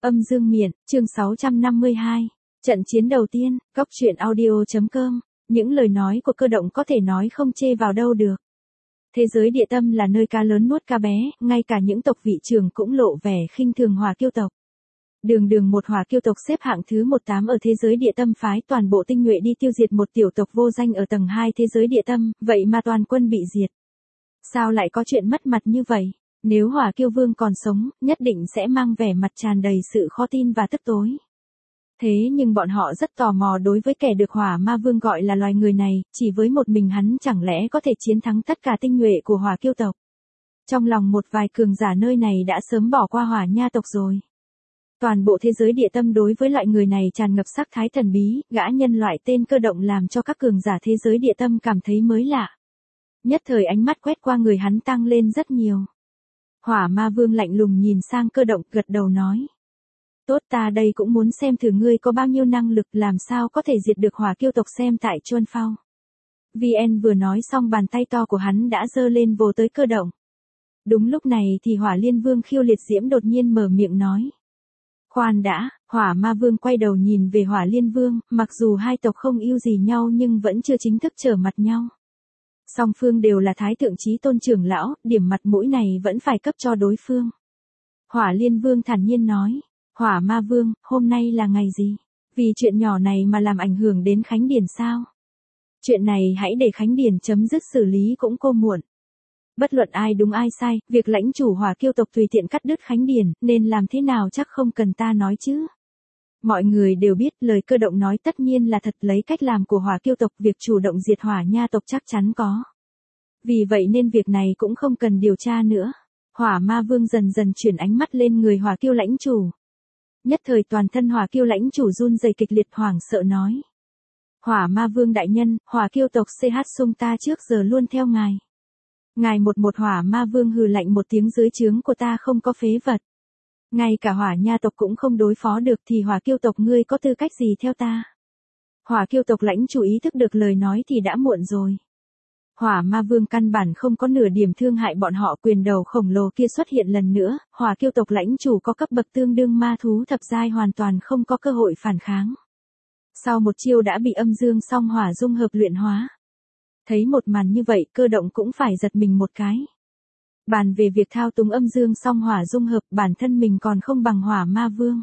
Âm dương miện, chương 652. Trận chiến đầu tiên, góc truyện audio.com. Những lời nói của Cơ Động có thể nói không chê vào đâu được. Thế giới địa tâm là nơi cá lớn nuốt cá bé, ngay cả những tộc vị trưởng cũng lộ vẻ khinh thường Hỏa Kiêu tộc. Đường một Hỏa Kiêu tộc xếp hạng thứ 18 ở thế giới địa tâm, phái toàn bộ tinh nhuệ đi tiêu diệt một tiểu tộc vô danh ở tầng 2 thế giới địa tâm, vậy mà toàn quân bị diệt. Sao lại có chuyện mất mặt như vậy? Nếu Hỏa Kiêu Vương còn sống, nhất định sẽ mang vẻ mặt tràn đầy sự khó tin và tức tối. Thế nhưng bọn họ rất tò mò đối với kẻ được Hỏa Ma Vương gọi là loài người này, chỉ với một mình hắn chẳng lẽ có thể chiến thắng tất cả tinh nhuệ của Hỏa Kiêu tộc. Trong lòng một vài cường giả nơi này đã sớm bỏ qua Hỏa Nha tộc rồi. Toàn bộ thế giới địa tâm đối với loại người này tràn ngập sắc thái thần bí, gã nhân loại tên Cơ Động làm cho các cường giả thế giới địa tâm cảm thấy mới lạ. Nhất thời ánh mắt quét qua người hắn tăng lên rất nhiều. Hỏa Ma Vương lạnh lùng nhìn sang Cơ Động, gật đầu nói. Tốt, ta đây cũng muốn xem thử ngươi có bao nhiêu năng lực, làm sao có thể diệt được Hỏa Kiêu tộc xem tại Chuân Phao. VN vừa nói xong, bàn tay to của hắn đã giơ lên vồ tới Cơ Động. Đúng lúc này thì Hỏa Liên Vương Khiêu Liệt Diễm đột nhiên mở miệng nói. Khoan đã, Hỏa Ma Vương quay đầu nhìn về Hỏa Liên Vương, mặc dù hai tộc không yêu gì nhau nhưng vẫn chưa chính thức trở mặt nhau. Song phương đều là Thái Thượng Chí Tôn trưởng lão, điểm mặt mũi này vẫn phải cấp cho đối phương. Hỏa Liên Vương thản nhiên nói, Hỏa Ma Vương, hôm nay là ngày gì? Vì chuyện nhỏ này mà làm ảnh hưởng đến Khánh Điền sao? Chuyện này hãy để Khánh Điền chấm dứt xử lý cũng cô muộn. Bất luận ai đúng ai sai, việc lãnh chủ Hỏa Kiêu tộc tùy tiện cắt đứt Khánh Điền, nên làm thế nào chắc không cần ta nói chứ. Mọi người đều biết lời Cơ Động nói tất nhiên là thật, lấy cách làm của Hỏa Kiêu tộc việc chủ động diệt Hỏa Nha tộc chắc chắn có. Vì vậy nên việc này cũng không cần điều tra nữa. Hỏa Ma Vương dần dần chuyển ánh mắt lên người Hỏa Kiêu lãnh chủ. Nhất thời toàn thân Hỏa Kiêu lãnh chủ run rẩy kịch liệt, hoảng sợ nói. Hỏa Ma Vương đại nhân, Hỏa Kiêu tộc CH Sung ta trước giờ luôn theo ngài. Ngài một Hỏa Ma Vương hừ lạnh một tiếng, dưới trướng của ta không có phế vật. Ngay cả Hỏa Nha tộc cũng không đối phó được thì Hỏa Kiêu tộc ngươi có tư cách gì theo ta? Hỏa Kiêu tộc lãnh chủ ý thức được lời nói thì đã muộn rồi. Hỏa Ma Vương căn bản không có nửa điểm thương hại bọn họ, quyền đầu khổng lồ kia xuất hiện lần nữa, Hỏa Kiêu tộc lãnh chủ có cấp bậc tương đương ma thú thập giai hoàn toàn không có cơ hội phản kháng. Sau một chiêu đã bị âm dương song hỏa dung hợp luyện hóa. Thấy một màn như vậy, Cơ Động cũng phải giật mình một cái. Bàn về việc thao túng âm dương song hỏa dung hợp, bản thân mình còn không bằng Hỏa Ma Vương.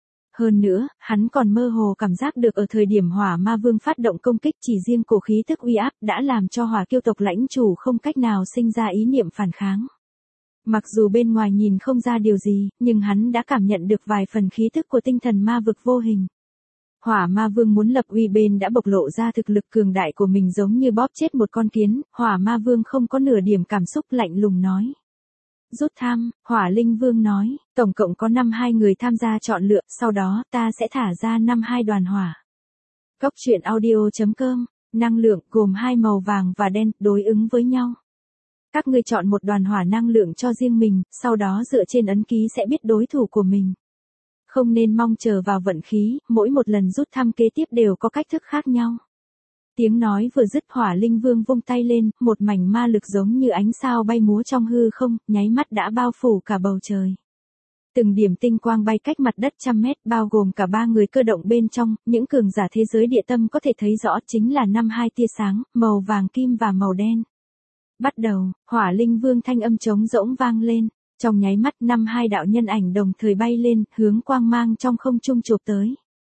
Hơn nữa, hắn còn mơ hồ cảm giác được ở thời điểm Hỏa Ma Vương phát động công kích, chỉ riêng cổ khí tức uy áp đã làm cho Hỏa Kiêu tộc lãnh chủ không cách nào sinh ra ý niệm phản kháng. Mặc dù bên ngoài nhìn không ra điều gì, nhưng hắn đã cảm nhận được vài phần khí tức của tinh thần ma vực vô hình. Hỏa Ma Vương muốn lập uy bên đã bộc lộ ra thực lực cường đại của mình, giống như bóp chết một con kiến. Hỏa Ma Vương không có nửa điểm cảm xúc, lạnh lùng nói. Rút thăm, Hỏa Linh Vương nói, tổng cộng có 52 người tham gia chọn lựa, sau đó ta sẽ thả ra 52 đoàn hỏa. Góc truyện audio.com, năng lượng gồm hai màu vàng và đen, đối ứng với nhau. Các ngươi chọn một đoàn hỏa năng lượng cho riêng mình, sau đó dựa trên ấn ký sẽ biết đối thủ của mình. Không nên mong chờ vào vận khí, mỗi một lần rút thăm kế tiếp đều có cách thức khác nhau. Tiếng nói vừa dứt, Hỏa Linh Vương vung tay lên, một mảnh ma lực giống như ánh sao bay múa trong hư không, nháy mắt đã bao phủ cả bầu trời. Từng điểm tinh quang bay cách mặt đất trăm mét, bao gồm cả ba người Cơ Động bên trong, những cường giả thế giới địa tâm có thể thấy rõ chính là 52 tia sáng, màu vàng kim và màu đen. Bắt đầu, Hỏa Linh Vương thanh âm trống rỗng vang lên, trong nháy mắt 52 đạo nhân ảnh đồng thời bay lên, hướng quang mang trong không trung chụp tới.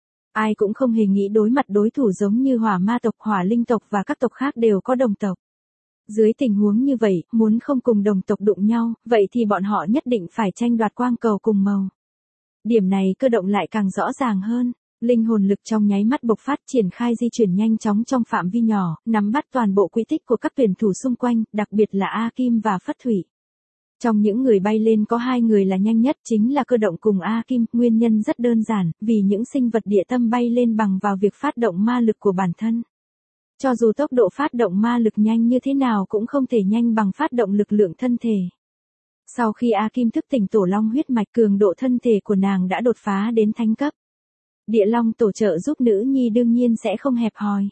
Ai cũng không hề nghĩ đối mặt đối thủ giống như Hỏa Ma tộc, Hỏa Linh tộc và các tộc khác đều có đồng tộc. Dưới tình huống như vậy, muốn không cùng đồng tộc đụng nhau, vậy thì bọn họ nhất định phải tranh đoạt quang cầu cùng màu. Điểm này Cơ Động lại càng rõ ràng hơn. Linh hồn lực trong nháy mắt bộc phát, triển khai di chuyển nhanh chóng trong phạm vi nhỏ, nắm bắt toàn bộ quỹ tích của các tuyển thủ xung quanh, đặc biệt là A Kim và Phất Thủy. Trong những người bay lên có hai người là nhanh nhất, chính là Cơ Động cùng A Kim, nguyên nhân rất đơn giản, vì những sinh vật địa tâm bay lên bằng vào việc phát động ma lực của bản thân. Cho dù tốc độ phát động ma lực nhanh như thế nào cũng không thể nhanh bằng phát động lực lượng thân thể. Sau khi A Kim thức tỉnh tổ long huyết mạch, cường độ thân thể của nàng đã đột phá đến thánh cấp. Địa Long tổ trợ giúp nữ nhi đương nhiên sẽ không hẹp hòi.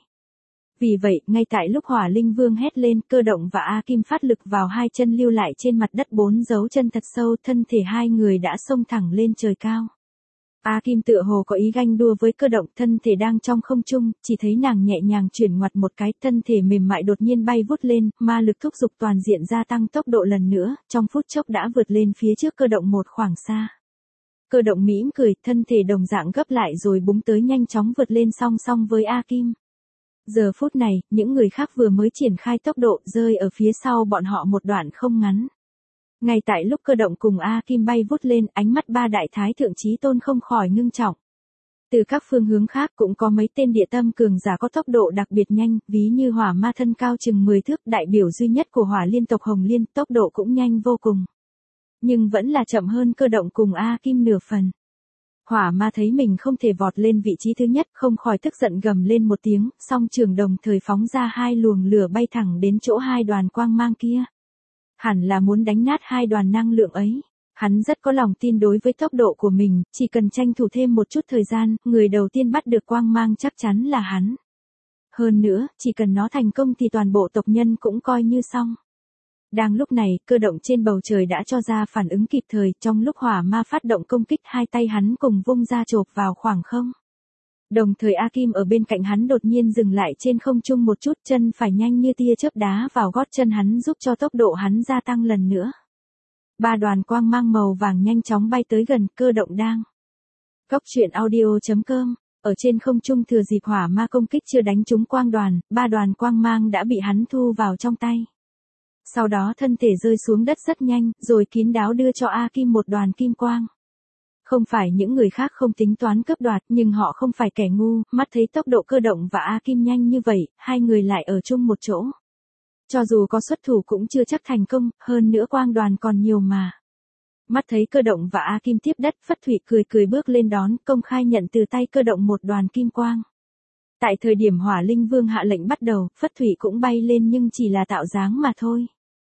Vì vậy, ngay tại lúc Hỏa Linh Vương hét lên, Cơ Động và A Kim phát lực vào hai chân lưu lại trên mặt đất 4 dấu chân thật sâu, thân thể hai người đã xông thẳng lên trời cao. A Kim tựa hồ có ý ganh đua với cơ động, thân thể đang trong không trung, chỉ thấy nàng nhẹ nhàng chuyển ngoặt một cái, thân thể mềm mại đột nhiên bay vút lên, ma lực thúc giục toàn diện gia tăng tốc độ lần nữa, trong phút chốc đã vượt lên phía trước cơ động một khoảng xa. Cơ động mỉm cười, thân thể đồng dạng gấp lại rồi búng tới nhanh chóng vượt lên song song với A Kim. Giờ phút này, những người khác vừa mới triển khai tốc độ rơi ở phía sau bọn họ một đoạn không ngắn. Ngay tại lúc cơ động cùng A Kim bay vút lên, ánh mắt ba đại thái thượng chí tôn không khỏi ngưng trọng. Từ các phương hướng khác cũng có mấy tên địa tâm cường giả có tốc độ đặc biệt nhanh, ví như hỏa ma thân cao chừng 10 thước, đại biểu duy nhất của hỏa liên tộc Hồng Liên, tốc độ cũng nhanh vô cùng. Nhưng vẫn là chậm hơn cơ động cùng A Kim nửa phần. Hỏa ma thấy mình không thể vọt lên vị trí thứ nhất, không khỏi tức giận gầm lên một tiếng, song trường đồng thời phóng ra hai luồng lửa bay thẳng đến chỗ hai đoàn quang mang kia. Hẳn là muốn đánh nát hai đoàn năng lượng ấy. Hắn rất có lòng tin đối với tốc độ của mình, chỉ cần tranh thủ thêm một chút thời gian, người đầu tiên bắt được quang mang chắc chắn là hắn. Hơn nữa, chỉ cần nó thành công thì toàn bộ tộc nhân cũng coi như xong. Đang lúc này, cơ động trên bầu trời đã cho ra phản ứng kịp thời, trong lúc hỏa ma phát động công kích, hai tay hắn cùng vung ra chộp vào khoảng không. Đồng thời A Kim ở bên cạnh hắn đột nhiên dừng lại trên không trung một chút, chân phải nhanh như tia chớp đá vào gót chân hắn giúp cho tốc độ hắn gia tăng lần nữa. Ba đoàn quang mang màu vàng nhanh chóng bay tới gần, cơ động đang. Góc truyện audio.com, ở trên không trung thừa dịp hỏa ma công kích chưa đánh trúng quang đoàn, ba đoàn quang mang đã bị hắn thu vào trong tay. Sau đó thân thể rơi xuống đất rất nhanh, rồi kín đáo đưa cho A Kim một đoàn kim quang. Không phải những người khác không tính toán cướp đoạt, nhưng họ không phải kẻ ngu, mắt thấy tốc độ cơ động và A Kim nhanh như vậy, hai người lại ở chung một chỗ. Cho dù có xuất thủ cũng chưa chắc thành công, hơn nữa quang đoàn còn nhiều mà. Mắt thấy cơ động và A Kim tiếp đất, Phất Thụy cười cười bước lên đón, công khai nhận từ tay cơ động một đoàn kim quang. Tại thời điểm Hỏa Linh Vương hạ lệnh bắt đầu, Phất Thụy cũng bay lên nhưng chỉ là tạo dáng mà thôi.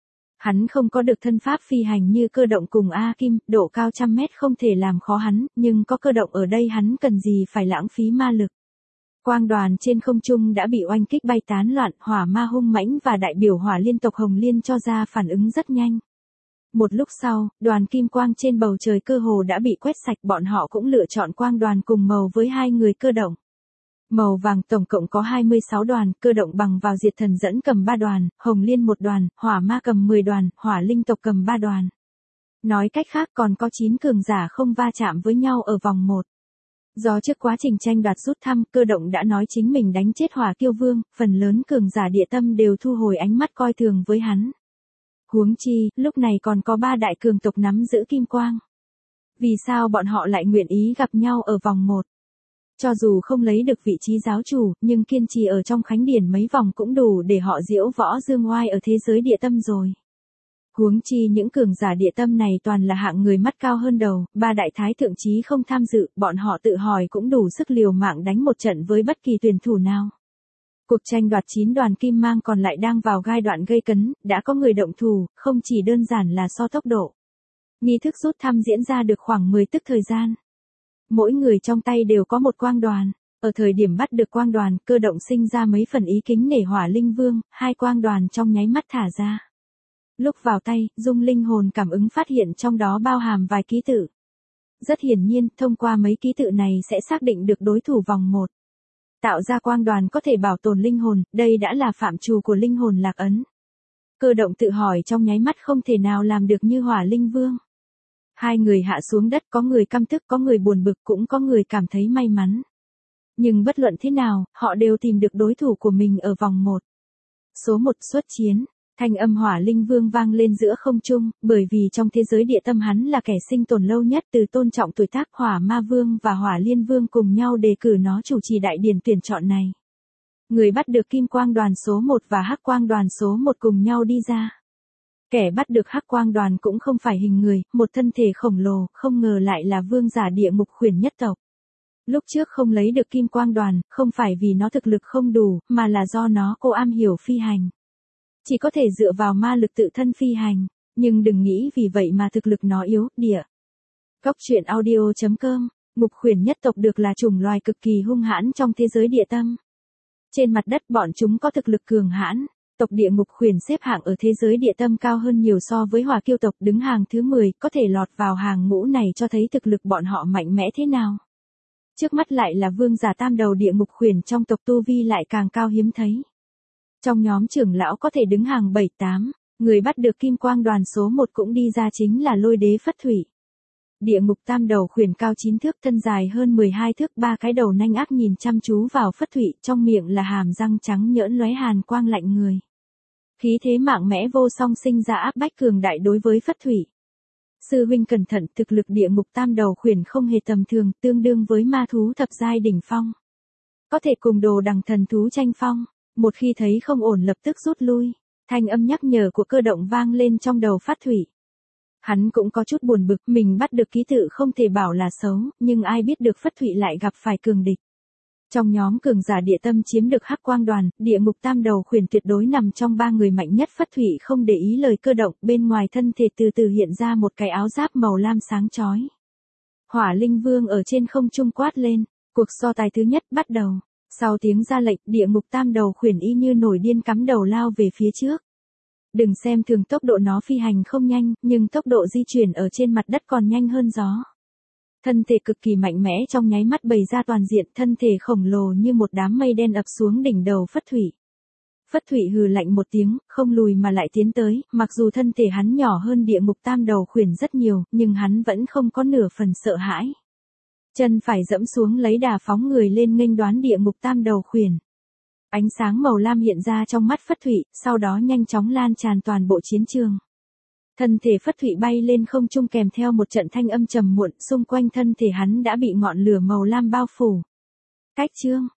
Hắn không có được thân pháp phi hành như cơ động cùng A Kim, độ cao trăm mét không thể làm khó hắn, nhưng có cơ động ở đây hắn cần gì phải lãng phí ma lực. Quang đoàn trên không trung đã bị oanh kích bay tán loạn, hỏa ma hung mãnh và đại biểu hỏa liên tộc Hồng Liên cho ra phản ứng rất nhanh. Một lúc sau, đoàn kim quang trên bầu trời cơ hồ đã bị quét sạch, bọn họ cũng lựa chọn quang đoàn cùng màu với hai người cơ động. Màu vàng tổng cộng có 26 đoàn, cơ động bằng vào diệt thần dẫn cầm 3 đoàn, Hồng Liên 1 đoàn, hỏa ma cầm 10 đoàn, hỏa linh tộc cầm 3 đoàn. Nói cách khác còn có 9 cường giả không va chạm với nhau ở vòng 1. Do trước quá trình tranh đoạt rút thăm, cơ động đã nói chính mình đánh chết hỏa kiêu vương, phần lớn cường giả địa tâm đều thu hồi ánh mắt coi thường với hắn. Huống chi, lúc này còn có 3 đại cường tộc nắm giữ kim quang. Vì sao bọn họ lại nguyện ý gặp nhau ở vòng 1? Cho dù không lấy được vị trí giáo chủ, nhưng kiên trì ở trong khánh điển mấy vòng cũng đủ để họ diễu võ dương oai ở thế giới địa tâm rồi. Huống chi những cường giả địa tâm này toàn là hạng người mắt cao hơn đầu, 3 đại thái thượng chí không tham dự, bọn họ tự hỏi cũng đủ sức liều mạng đánh một trận với bất kỳ tuyển thủ nào. Cuộc tranh đoạt 9 đoàn kim mang còn lại đang vào giai đoạn gây cấn, đã có người động thủ, không chỉ đơn giản là so tốc độ. Nghi thức rút thăm diễn ra được khoảng 10 tức thời gian. Mỗi người trong tay đều có một quang đoàn. Ở thời điểm bắt được quang đoàn, cơ động sinh ra mấy phần ý kính nể Hỏa Linh Vương, hai quang đoàn trong nháy mắt thả ra. Lúc vào tay, dung linh hồn cảm ứng phát hiện trong đó bao hàm vài ký tự. Rất hiển nhiên, thông qua mấy ký tự này sẽ xác định được đối thủ vòng 1. Tạo ra quang đoàn có thể bảo tồn linh hồn, đây đã là phạm trù của linh hồn lạc ấn. Cơ động tự hỏi trong nháy mắt không thể nào làm được như Hỏa Linh Vương. Hai người hạ xuống đất, có người căm tức, có người buồn bực, cũng có người cảm thấy may mắn. Nhưng bất luận thế nào, họ đều tìm được đối thủ của mình ở vòng 1. Số 1 xuất chiến. Thanh âm Hỏa Linh Vương vang lên giữa không trung, bởi vì trong thế giới địa tâm hắn là kẻ sinh tồn lâu nhất, từ tôn trọng tuổi tác Hỏa Ma Vương và Hỏa Liên Vương cùng nhau đề cử nó chủ trì đại điển tuyển chọn này. Người bắt được kim quang đoàn số 1 và hắc quang đoàn số 1 cùng nhau đi ra. Kẻ bắt được hắc quang đoàn cũng không phải hình người, một thân thể khổng lồ, không ngờ lại là vương giả địa ngục khuyển nhất tộc. Lúc trước không lấy được kim quang đoàn, không phải vì nó thực lực không đủ, mà là do nó cô am hiểu phi hành. Chỉ có thể dựa vào ma lực tự thân phi hành, nhưng đừng nghĩ vì vậy mà thực lực nó yếu, địa. Góc truyện audio.com, ngục khuyển nhất tộc được là chủng loài cực kỳ hung hãn trong thế giới địa tâm. Trên mặt đất bọn chúng có thực lực cường hãn. Tộc địa ngục khuyển xếp hạng ở thế giới địa tâm cao hơn nhiều so với hỏa kiêu tộc đứng hàng thứ 10, có thể lọt vào hàng ngũ này cho thấy thực lực bọn họ mạnh mẽ thế nào. Trước mắt lại là vương giả tam đầu địa ngục khuyển, trong tộc tu vi lại càng cao hiếm thấy. Trong nhóm trưởng lão có thể đứng hàng 7-8, người bắt được kim quang đoàn số 1 cũng đi ra chính là Lôi đế Phất Thủy. Địa ngục tam đầu khuyển cao 9 thước, thân dài hơn 12 thước, 3 cái đầu nanh ác nhìn chăm chú vào Phất Thủy, trong miệng là hàm răng trắng nhỡn lóe hàn quang lạnh người. Khí thế mạnh mẽ vô song sinh ra áp bách cường đại đối với Phất Thủy. Sư huynh cẩn thận, thực lực địa ngục tam đầu khuyển không hề tầm thường, tương đương với ma thú thập giai đỉnh phong. Có thể cùng đồ đằng thần thú tranh phong, một khi thấy không ổn lập tức rút lui. Thanh âm nhắc nhở của Cơ Động vang lên trong đầu Phất Thủy. Hắn cũng có chút buồn bực, mình bắt được ký tự không thể bảo là xấu, nhưng ai biết được Phất Thủy lại gặp phải cường địch. Trong nhóm cường giả địa tâm chiếm được hắc quang đoàn, địa ngục tam đầu khuyển tuyệt đối nằm trong 3 người mạnh nhất. Phất Thủy không để ý lời Cơ Động, bên ngoài thân thể từ từ hiện ra một cái áo giáp màu lam sáng chói. Hỏa Linh Vương ở trên không trung quát lên, cuộc so tài thứ nhất bắt đầu. Sau tiếng ra lệnh, địa ngục tam đầu khuyển y như nổi điên cắm đầu lao về phía trước. Đừng xem thường tốc độ nó phi hành không nhanh, nhưng tốc độ di chuyển ở trên mặt đất còn nhanh hơn gió. Thân thể cực kỳ mạnh mẽ trong nháy mắt bày ra toàn diện, thân thể khổng lồ như một đám mây đen ập xuống đỉnh đầu Phất Thủy. Phất Thủy hừ lạnh một tiếng, không lùi mà lại tiến tới, mặc dù thân thể hắn nhỏ hơn địa ngục tam đầu khuyển rất nhiều, nhưng hắn vẫn không có nửa phần sợ hãi. Chân phải dẫm xuống lấy đà phóng người lên nghênh đoán địa ngục tam đầu khuyển. Ánh sáng màu lam hiện ra trong mắt Phất Thủy, sau đó nhanh chóng lan tràn toàn bộ chiến trường. Thân thể Phất Thủy bay lên không trung kèm theo một trận thanh âm trầm muộn, xung quanh thân thể hắn đã bị ngọn lửa màu lam bao phủ. Cách chương